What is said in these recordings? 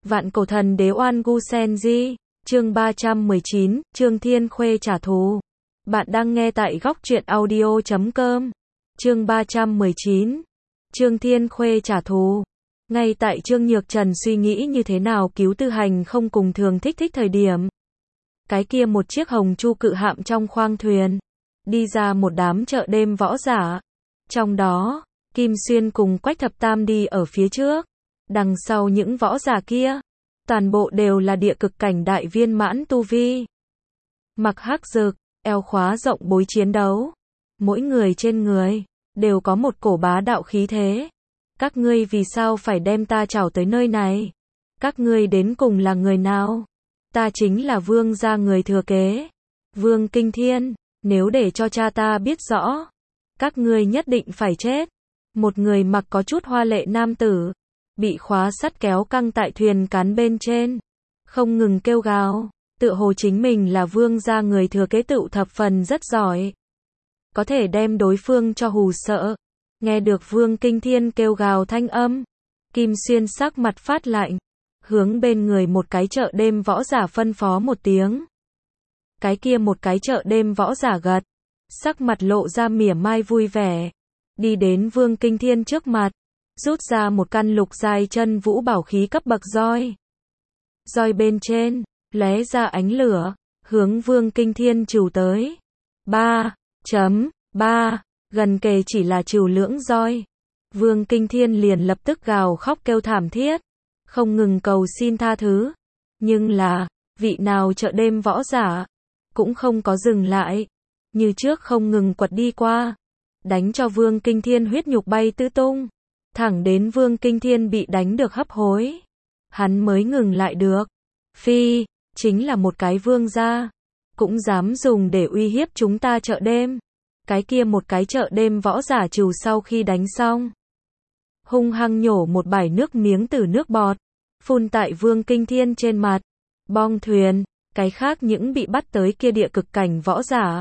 Vạn cổ thần đế oan gu senji, chương 319, Trương Thiên Khuê trả thù. Bạn đang nghe tại góc truyện audio.com. Chương 319, Trương Thiên Khuê trả thù. Ngay tại Trương Nhược Trần suy nghĩ như thế nào cứu Tư Hành không cùng Thường Thích Thích thời điểm. Cái kia một chiếc hồng chu cự hạm trong khoang thuyền. Đi ra một đám chợ đêm võ giả. Trong đó, Kim Xuyên cùng Quách Thập Tam đi ở phía trước. Đằng sau những võ giả kia, toàn bộ đều là địa cực cảnh đại viên mãn tu vi. Mặc hắc rực, eo khóa rộng bối chiến đấu. Mỗi người trên người, đều có một cổ bá đạo khí thế. Các ngươi vì sao phải đem ta trảo tới nơi này? Các ngươi đến cùng là người nào? Ta chính là Vương gia người thừa kế. Vương Kinh Thiên, nếu để cho cha ta biết rõ, các ngươi nhất định phải chết. Một người mặc có chút hoa lệ nam tử, bị khóa sắt kéo căng tại thuyền cán bên trên, không ngừng kêu gào, tựa hồ chính mình là vương gia người thừa kế tựu thập phần rất giỏi, có thể đem đối phương cho hù sợ. Nghe được Vương Kinh Thiên kêu gào thanh âm, Kim Xuyên sắc mặt phát lạnh, hướng bên người một cái chợ đêm võ giả phân phó một tiếng. Cái kia một cái chợ đêm võ giả gật, sắc mặt lộ ra mỉa mai vui vẻ, đi đến Vương Kinh Thiên trước mặt, rút ra một căn lục giai chân vũ bảo khí cấp bậc roi. Roi bên trên, lóe ra ánh lửa, hướng Vương Kinh Thiên trù tới. 3.3, gần kề chỉ là trù lưỡng roi. Vương Kinh Thiên liền lập tức gào khóc kêu thảm thiết, không ngừng cầu xin tha thứ. Nhưng là, vị nào chợ đêm võ giả, cũng không có dừng lại. Như trước không ngừng quật đi qua, đánh cho Vương Kinh Thiên huyết nhục bay tứ tung. Thẳng đến Vương Kinh Thiên bị đánh được hấp hối, hắn mới ngừng lại được. Phi, chính là một cái vương gia, cũng dám dùng để uy hiếp chúng ta chợ đêm. Cái kia một cái chợ đêm võ giả trừ sau khi đánh xong, hung hăng nhổ một bãi nước miếng từ nước bọt, phun tại Vương Kinh Thiên trên mặt. Bong thuyền, cái khác những bị bắt tới kia địa cực cảnh võ giả,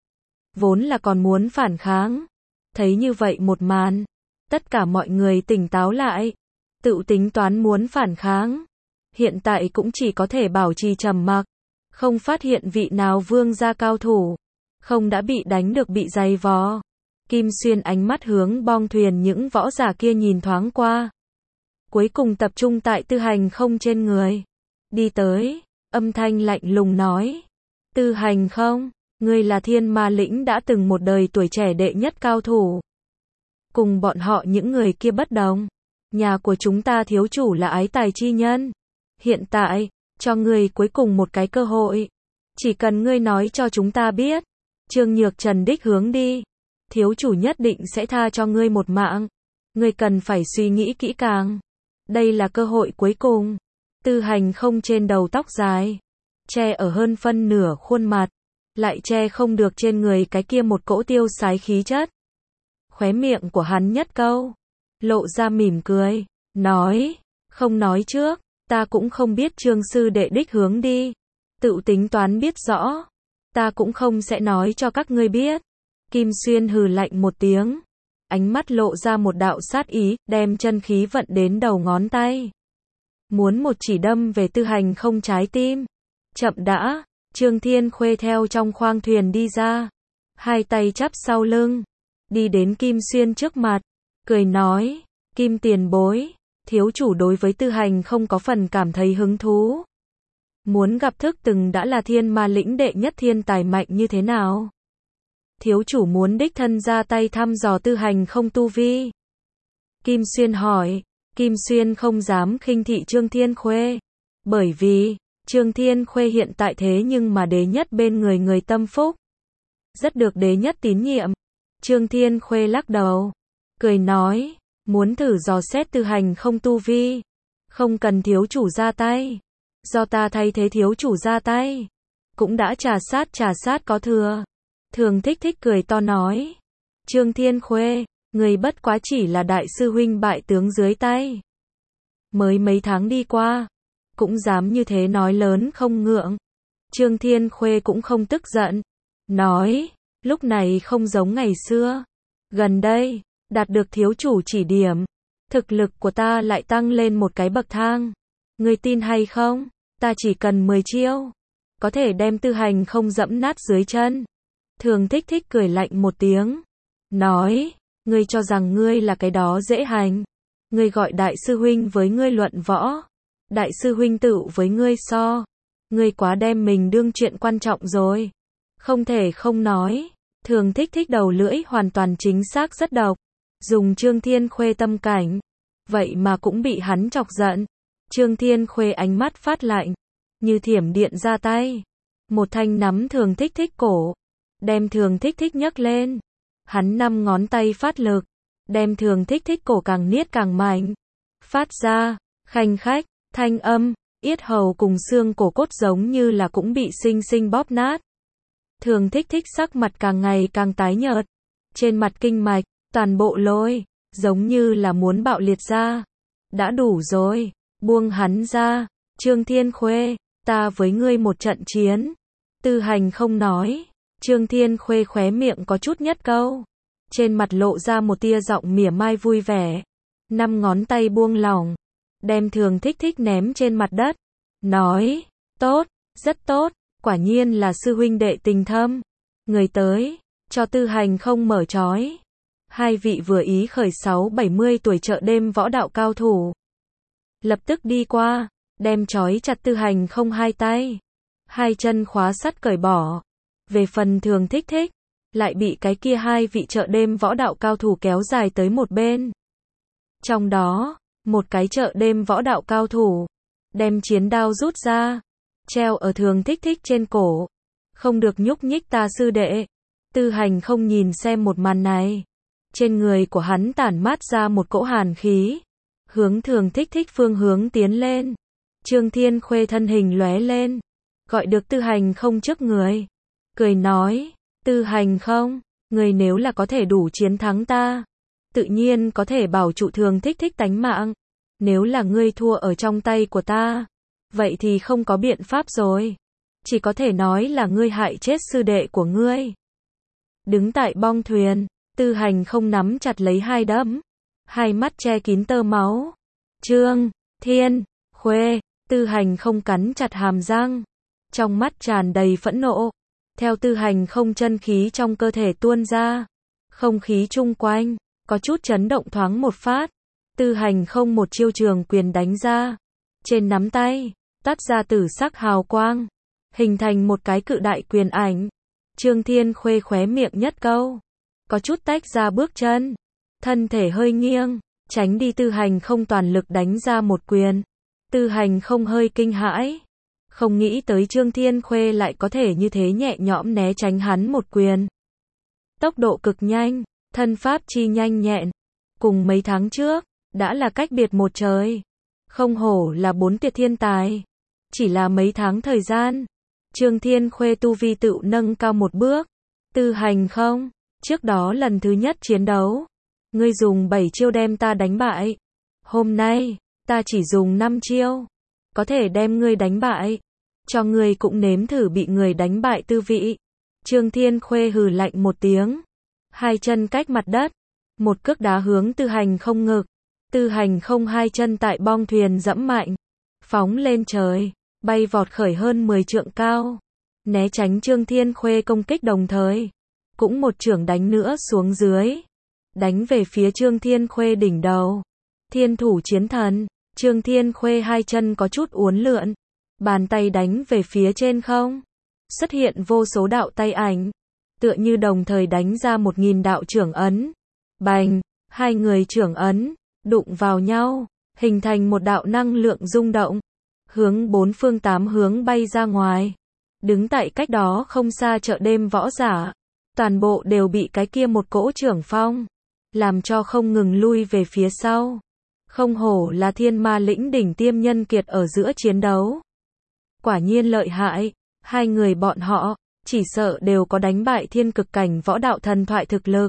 vốn là còn muốn phản kháng. Thấy như vậy một màn, tất cả mọi người tỉnh táo lại, tự tính toán muốn phản kháng. Hiện tại cũng chỉ có thể bảo trì trầm mặc, không phát hiện vị nào vương gia cao thủ, không đã bị đánh được bị giày vò. Kim Xuyên ánh mắt hướng bong thuyền những võ giả kia nhìn thoáng qua. Cuối cùng tập trung tại Tư Hành không trên người. Đi tới, âm thanh lạnh lùng nói. Tư Hành không, ngươi là Thiên Ma Lĩnh đã từng một đời tuổi trẻ đệ nhất cao thủ. Cùng bọn họ những người kia bất đồng. Nhà của chúng ta thiếu chủ là ái tài chi nhân. Hiện tại, cho ngươi cuối cùng một cái cơ hội. Chỉ cần ngươi nói cho chúng ta biết, Trương Nhược Trần đích hướng đi, thiếu chủ nhất định sẽ tha cho ngươi một mạng. Ngươi cần phải suy nghĩ kỹ càng. Đây là cơ hội cuối cùng. Tư Hành không trên đầu tóc dài, che ở hơn phân nửa khuôn mặt, lại che không được trên người cái kia một cỗ tiêu sái khí chất. Khóe miệng của hắn nhất câu, lộ ra mỉm cười, nói, không nói trước, ta cũng không biết Trương sư đệ đích hướng đi, tự tính toán biết rõ, ta cũng không sẽ nói cho các ngươi biết. Kim Xuyên hừ lạnh một tiếng, ánh mắt lộ ra một đạo sát ý, đem chân khí vận đến đầu ngón tay, muốn một chỉ đâm về Tư Hành không trái tim. Chậm đã, Trương Thiên Khuê theo trong khoang thuyền đi ra, hai tay chắp sau lưng, đi đến Kim Xuyên trước mặt, cười nói, Kim tiền bối, thiếu chủ đối với Tư Hành không có phần cảm thấy hứng thú. Muốn gặp thức từng đã là Thiên Ma Lĩnh đệ nhất thiên tài mạnh như thế nào? Thiếu chủ muốn đích thân ra tay thăm dò Tư Hành không tu vi. Kim Xuyên hỏi. Kim Xuyên không dám khinh thị Trương Thiên Khuê, bởi vì Trương Thiên Khuê hiện tại thế nhưng mà đế nhất bên người người tâm phúc, rất được đế nhất tín nhiệm. Trương Thiên Khuê lắc đầu, cười nói, muốn thử dò xét Tư Hành không tu vi, không cần thiếu chủ ra tay, do ta thay thế thiếu chủ ra tay, cũng đã trà sát có thừa. Thường Thích Thích cười to nói, Trương Thiên Khuê, người bất quá chỉ là đại sư huynh bại tướng dưới tay. Mới mấy tháng đi qua, cũng dám như thế nói lớn không ngượng. Trương Thiên Khuê cũng không tức giận, nói, lúc này không giống ngày xưa. Gần đây, đạt được thiếu chủ chỉ điểm, thực lực của ta lại tăng lên một cái bậc thang. Ngươi tin hay không? Ta chỉ cần 10 chiêu. Có thể đem Tư Hành không dẫm nát dưới chân. Thường Thích Thích cười lạnh một tiếng. Nói, ngươi cho rằng ngươi là cái đó dễ hành. Ngươi gọi đại sư huynh với ngươi luận võ. Đại sư huynh tự với ngươi so. Ngươi quá đem mình đương chuyện quan trọng rồi. Không thể không nói. Thường Thích Thích đầu lưỡi hoàn toàn chính xác rất độc. Dùng Trương Thiên Khuê tâm cảnh. Vậy mà cũng bị hắn chọc giận. Trương Thiên Khuê ánh mắt phát lạnh. Như thiểm điện ra tay. Một thanh nắm Thường Thích Thích cổ. Đem Thường Thích Thích nhấc lên. Hắn 5 ngón tay phát lực. Đem Thường Thích Thích cổ càng niết càng mạnh. Phát ra, khanh khách, thanh âm, yết hầu cùng xương cổ cốt giống như là cũng bị sinh sinh bóp nát. Thường Thích Thích sắc mặt càng ngày càng tái nhợt. Trên mặt kinh mạch, toàn bộ lôi, giống như là muốn bạo liệt ra. Đã đủ rồi, buông hắn ra. Trương Thiên Khuê, ta với ngươi một trận chiến. Tư Hành không nói. Trương Thiên Khuê khóe miệng có chút nhất câu. Trên mặt lộ ra một tia giọng mỉa mai vui vẻ. 5 ngón tay buông lỏng. Đem Thường Thích Thích ném trên mặt đất. Nói, tốt, rất tốt, quả nhiên là sư huynh đệ tình thâm. Người tới, cho Tư Hành không mở trói. Hai vị vừa ý khởi 60-70 tuổi chợ đêm võ đạo cao thủ. Lập tức đi qua, đem trói chặt Tư Hành không hai tay. Hai chân khóa sắt cởi bỏ. Về phần Thường Thích Thích, lại bị cái kia hai vị chợ đêm võ đạo cao thủ kéo dài tới một bên. Trong đó, một cái chợ đêm võ đạo cao thủ, đem chiến đao rút ra, treo ở Thường Thích Thích trên cổ. Không được nhúc nhích ta sư đệ. Tư Hành không nhìn xem một màn này. Trên người của hắn tản mát ra một cỗ hàn khí. Hướng Thường Thích Thích phương hướng tiến lên. Trương Thiên Khuê thân hình lóe lên. Gọi được Tư Hành không trước người. Cười nói, Tư Hành không, người nếu là có thể đủ chiến thắng ta, tự nhiên có thể bảo trụ Thường Thích Thích tánh mạng. Nếu là ngươi thua ở trong tay của ta, vậy thì không có biện pháp rồi. Chỉ có thể nói là ngươi hại chết sư đệ của ngươi. Đứng tại bong thuyền, Tư Hành không nắm chặt lấy hai đấm. Hai mắt che kín tơ máu. Trương Thiên Khuê, Tư Hành không cắn chặt hàm răng. Trong mắt tràn đầy phẫn nộ. Theo Tư Hành không chân khí trong cơ thể tuôn ra. Không khí chung quanh, có chút chấn động thoáng một phát. Tư Hành không một chiêu trường quyền đánh ra. Trên nắm tay, tắt ra tử sắc hào quang. Hình thành một cái cự đại quyền ảnh. Trương Thiên Khuê khóe miệng nhất câu. Có chút tách ra bước chân. Thân thể hơi nghiêng, tránh đi Tư Hành không toàn lực đánh ra một quyền. Tư Hành không hơi kinh hãi. Không nghĩ tới Trương Thiên Khuê lại có thể như thế nhẹ nhõm né tránh hắn một quyền. Tốc độ cực nhanh, thân pháp chi nhanh nhẹn. Cùng mấy tháng trước, đã là cách biệt một trời. Không hổ là 4 tuyệt thiên tài. Chỉ là mấy tháng thời gian, Trương Thiên Khuê tu vi tự nâng cao một bước. Tư Hành không, trước đó lần thứ nhất chiến đấu, ngươi dùng 7 chiêu đem ta đánh bại. Hôm nay, ta chỉ dùng 5 chiêu, có thể đem ngươi đánh bại. Cho ngươi cũng nếm thử bị người đánh bại tư vị. Trương Thiên Khuê hừ lạnh một tiếng. Hai chân cách mặt đất. Một cước đá hướng Tư Hành không ngực. Tư Hành không hai chân tại bong thuyền dẫm mạnh. Phóng lên trời. Bay vọt khởi hơn 10 trượng cao. Né tránh Trương Thiên Khuê công kích đồng thời. Cũng một chưởng đánh nữa xuống dưới. Đánh về phía Trương Thiên Khuê đỉnh đầu. Thiên thủ chiến thần. Trương Thiên Khuê hai chân có chút uốn lượn. Bàn tay đánh về phía trên không. Xuất hiện vô số đạo tay ảnh. Tựa như đồng thời đánh ra 1000 đạo chưởng ấn. Bành, hai người chưởng ấn, đụng vào nhau, hình thành một đạo năng lượng rung động. Hướng 4 phương 8 hướng bay ra ngoài. Đứng tại cách đó không xa chợ đêm võ giả. Toàn bộ đều bị cái kia một cỗ chưởng phong. Làm cho không ngừng lui về phía sau. Không hổ là thiên ma lĩnh đỉnh tiêm nhân kiệt ở giữa chiến đấu. Quả nhiên lợi hại, hai người bọn họ, chỉ sợ đều có đánh bại thiên cực cảnh võ đạo thần thoại thực lực.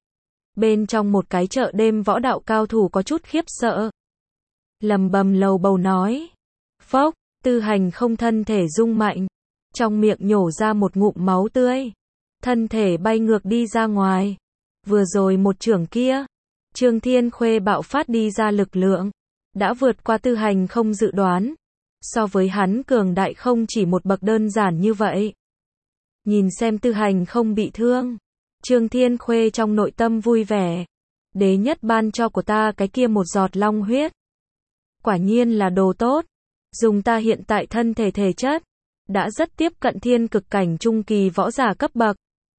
Bên trong một cái chợ đêm võ đạo cao thủ có chút khiếp sợ. Lầm bầm lầu bầu nói. Phốc, Tư Hành không thân thể rung mạnh. Trong miệng nhổ ra một ngụm máu tươi. Thân thể bay ngược đi ra ngoài. Vừa rồi một chưởng kia, Trương Thiên Khuê bạo phát đi ra lực lượng. đã vượt qua Tư Hành không dự đoán. So với hắn cường đại không chỉ một bậc đơn giản như vậy. Nhìn xem Tư Hành không bị thương, Trương Thiên Khuê trong nội tâm vui vẻ. Đế nhất ban cho của ta cái kia một giọt long huyết. Quả nhiên là đồ tốt. Dùng ta hiện tại thân thể thể chất, đã rất tiếp cận thiên cực cảnh trung kỳ võ giả cấp bậc.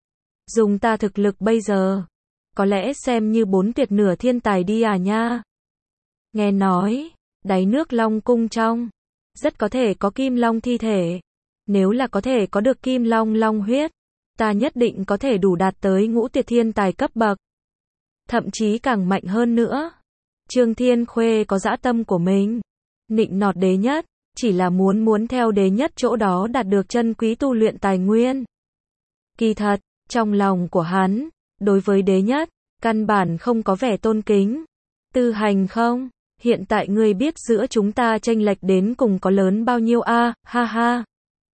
Dùng ta thực lực bây giờ, có lẽ xem như 4 tuyệt nửa thiên tài đi à nha. Nghe nói, đáy nước Long cung trong, rất có thể có kim long thi thể. Nếu là có thể có được kim long long huyết, ta nhất định có thể đủ đạt tới ngũ tuyệt thiên tài cấp bậc. Thậm chí càng mạnh hơn nữa. Trương Thiên Khuê có dã tâm của mình. Nịnh nọt đế nhất, chỉ là muốn theo đế nhất chỗ đó đạt được chân quý tu luyện tài nguyên. Kỳ thật, trong lòng của hắn, đối với đế nhất, căn bản không có vẻ tôn kính. Tư Hành không, hiện tại ngươi biết giữa chúng ta chênh lệch đến cùng có lớn bao nhiêu a, ha ha.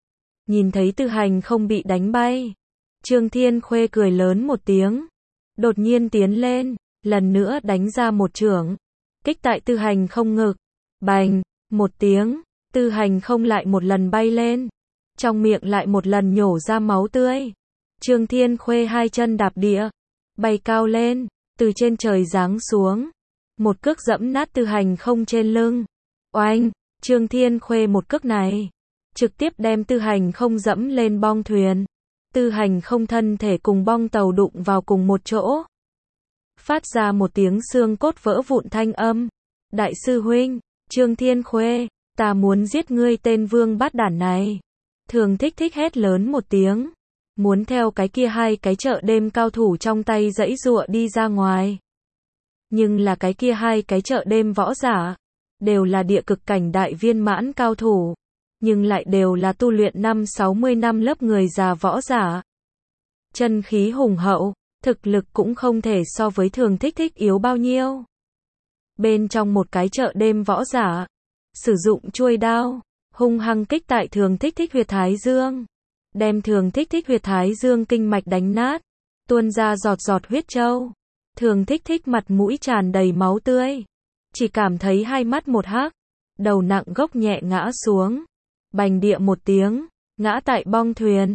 Nhìn thấy Tư Hành không bị đánh bay, Trương Thiên Khuê cười lớn một tiếng, đột nhiên tiến lên, lần nữa đánh ra một chưởng, kích tại Tư Hành không ngực. Bành, một tiếng, Tư Hành không lại một lần bay lên, trong miệng lại một lần nhổ ra máu tươi. Trương Thiên Khuê hai chân đạp địa, bay cao lên, từ trên trời giáng xuống, một cước dẫm nát Tư Hành không trên lưng. Oanh, Trương Thiên Khuê một cước này, trực tiếp đem Tư Hành không dẫm lên bong thuyền. Tư Hành không thân thể cùng bong tàu đụng vào cùng một chỗ, phát ra một tiếng xương cốt vỡ vụn thanh âm. Đại sư huynh, Trương Thiên Khuê, ta muốn giết ngươi tên vương bát đản này. Thường Thích Thích hét lớn một tiếng, muốn theo cái kia hai cái chợ đêm cao thủ trong tay giãy giụa đi ra ngoài. Nhưng là cái kia hai cái chợ đêm võ giả, đều là địa cực cảnh đại viên mãn cao thủ, nhưng lại đều là tu luyện 50-60 năm lớp người già võ giả. Chân khí hùng hậu, thực lực cũng không thể so với Thường Thích Thích yếu bao nhiêu. Bên trong một cái chợ đêm võ giả, sử dụng chuôi đao, hung hăng kích tại Thường Thích Thích huyệt thái dương, đem Thường Thích Thích huyệt thái dương kinh mạch đánh nát, tuôn ra giọt giọt huyết châu. Thường Thích Thích mặt mũi tràn đầy máu tươi, chỉ cảm thấy hai mắt một hắc, đầu nặng gốc nhẹ ngã xuống, bành địa một tiếng, ngã tại bong thuyền.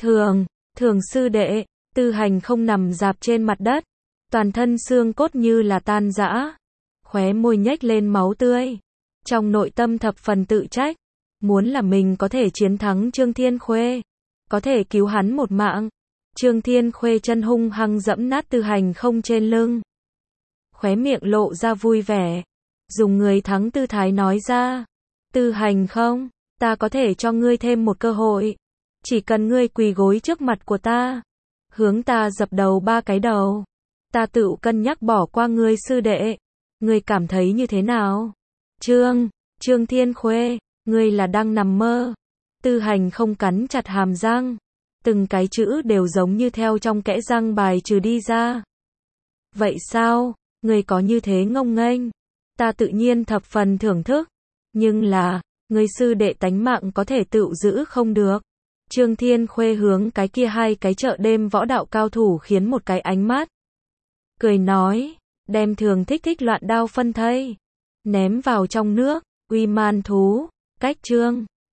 Thường sư đệ, Tư Hành không nằm rạp trên mặt đất, toàn thân xương cốt như là tan rã, khóe môi nhếch lên máu tươi, trong nội tâm thập phần tự trách, muốn là mình có thể chiến thắng Trương Thiên Khuê, có thể cứu hắn một mạng. Trương Thiên Khuê chân hung hăng dẫm nát Tư Hành không trên lưng, khóe miệng lộ ra vui vẻ, dùng người thắng tư thái nói ra, Tư Hành không, ta có thể cho ngươi thêm một cơ hội, chỉ cần ngươi quỳ gối trước mặt của ta, hướng ta dập đầu 3 cái đầu, ta tự cân nhắc bỏ qua ngươi sư đệ, ngươi cảm thấy như thế nào? Trương Thiên Khuê, ngươi là đang nằm mơ. Tư Hành không cắn chặt hàm răng, từng cái chữ đều giống như theo trong kẽ răng bài trừ đi ra. Vậy sao, ngươi có như thế ngông nghênh? Ta tự nhiên thập phần thưởng thức, nhưng là, ngươi sư đệ tánh mạng có thể tự giữ không được. Trương Thiên Khuê hướng cái kia hai cái chợ đêm võ đạo cao thủ khiến một cái ánh mắt, cười nói, đem Thường Thích Thích loạn đao phân thây, ném vào trong nước. Uy man thú, cách Trương